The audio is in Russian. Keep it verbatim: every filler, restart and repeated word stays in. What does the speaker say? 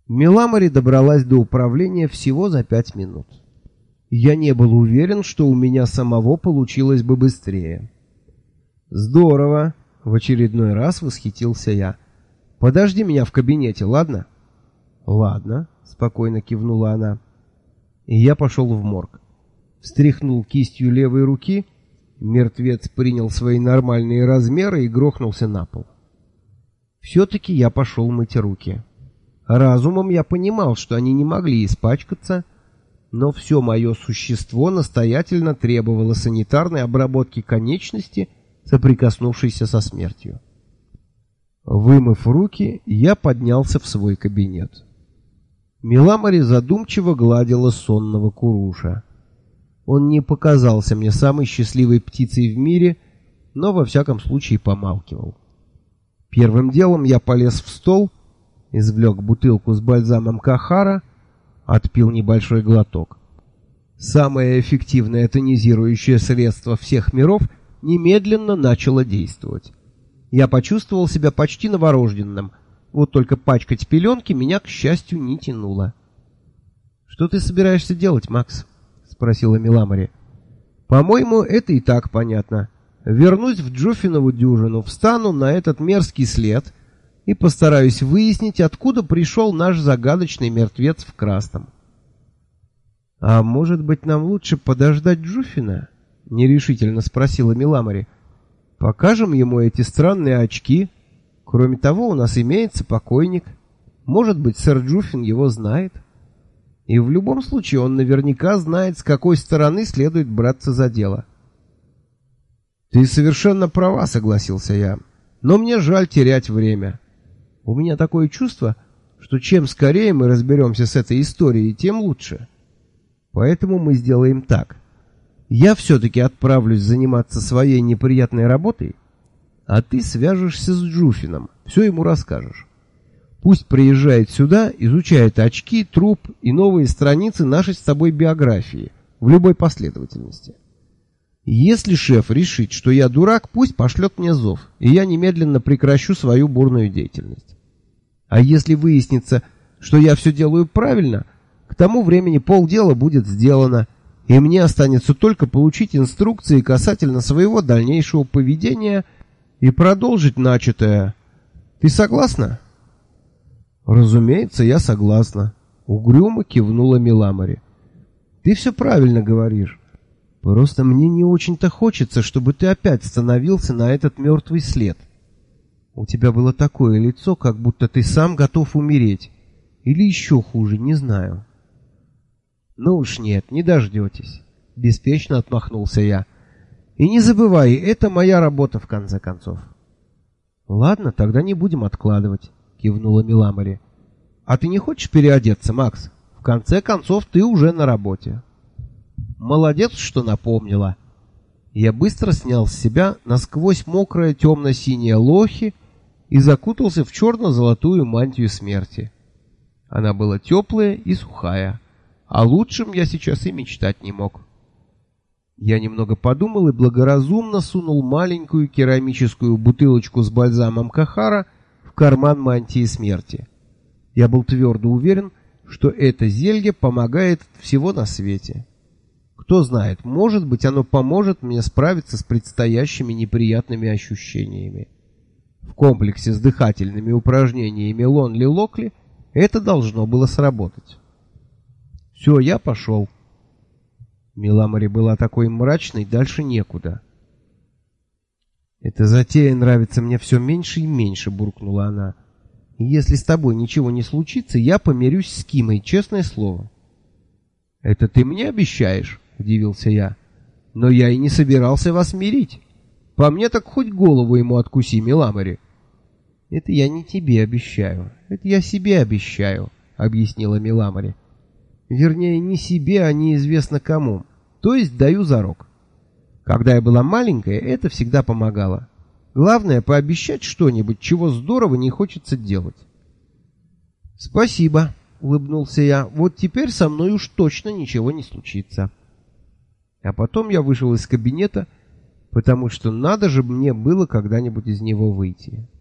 Миламари добралась до управления всего за пять минут. Я не был уверен, что у меня самого получилось бы быстрее. «Здорово!» — в очередной раз восхитился я. «Подожди меня в кабинете, ладно?» «Ладно», — спокойно кивнула она. И я пошел в морг. Встряхнул кистью левой руки, мертвец принял свои нормальные размеры и грохнулся на пол. Все-таки я пошел мыть руки. Разумом я понимал, что они не могли испачкаться, но все мое существо настоятельно требовало санитарной обработки конечности, соприкоснувшейся со смертью. Вымыв руки, я поднялся в свой кабинет. Миламари задумчиво гладила сонного Куруша. Он не показался мне самой счастливой птицей в мире, но во всяком случае помалкивал. Первым делом я полез в стол, извлек бутылку с бальзамом Кахара, отпил небольшой глоток. Самое эффективное тонизирующее средство всех миров немедленно начало действовать. Я почувствовал себя почти новорожденным, вот только пачкать пеленки меня, к счастью, не тянуло. «Что ты собираешься делать, Макс?» — спросила Миламари. «По-моему, это и так понятно. Вернусь в Джуфинову дюжину, встану на этот мерзкий след и постараюсь выяснить, откуда пришел наш загадочный мертвец в красном». «А может быть, нам лучше подождать Джуфина?» — нерешительно спросила Миламари. «Покажем ему эти странные очки. Кроме того, у нас имеется покойник. Может быть, сэр Джуфин его знает. И в любом случае он наверняка знает, с какой стороны следует браться за дело». «Ты совершенно права», — согласился я. «Но мне жаль терять время. У меня такое чувство, что чем скорее мы разберемся с этой историей, тем лучше. Поэтому мы сделаем так. Я все-таки отправлюсь заниматься своей неприятной работой, а ты свяжешься с Джуфином, все ему расскажешь. Пусть приезжает сюда, изучает очки, труп и новые страницы нашей с тобой биографии в любой последовательности. Если шеф решит, что я дурак, пусть пошлет мне зов, и я немедленно прекращу свою бурную деятельность. А если выяснится, что я все делаю правильно, к тому времени полдела будет сделано, и мне останется только получить инструкции касательно своего дальнейшего поведения и продолжить начатое. Ты согласна?» «Разумеется, я согласна», — угрюмо кивнула Миламари. «Ты все правильно говоришь. Просто мне не очень-то хочется, чтобы ты опять становился на этот мертвый след. У тебя было такое лицо, как будто ты сам готов умереть. Или еще хуже, не знаю». «Ну уж нет, не дождетесь», — беспечно отмахнулся я. «И не забывай, это моя работа, в конце концов». «Ладно, тогда не будем откладывать», — кивнула Миламари. «А ты не хочешь переодеться, Макс? В конце концов, ты уже на работе». «Молодец, что напомнила». Я быстро снял с себя насквозь мокрое темно-синее лохи и закутался в черно-золотую мантию смерти. Она была теплая и сухая, а лучшем я сейчас и мечтать не мог. Я немного подумал и благоразумно сунул маленькую керамическую бутылочку с бальзамом Кахара в карман мантии смерти. Я был твердо уверен, что это зелье помогает всего на свете. Кто знает, может быть, оно поможет мне справиться с предстоящими неприятными ощущениями. В комплексе с дыхательными упражнениями Лонли-Локли это должно было сработать. «Все, я пошел». Миламари была такой мрачной, дальше некуда. «Эта затея нравится мне все меньше и меньше», — буркнула она. «Если с тобой ничего не случится, я помирюсь с Кимой, честное слово». «Это ты мне обещаешь?» — удивился я. «Но я и не собирался вас мирить. По мне так хоть голову ему откуси, Миламари». «Это я не тебе обещаю, это я себе обещаю», — объяснила Миламари. «Вернее, не себе, а неизвестно кому. То есть даю зарок. Когда я была маленькая, это всегда помогало. Главное — пообещать что-нибудь, чего здорово не хочется делать». «Спасибо», — улыбнулся я. «Вот теперь со мной уж точно ничего не случится». А потом я вышел из кабинета, потому что надо же мне было когда-нибудь из него выйти.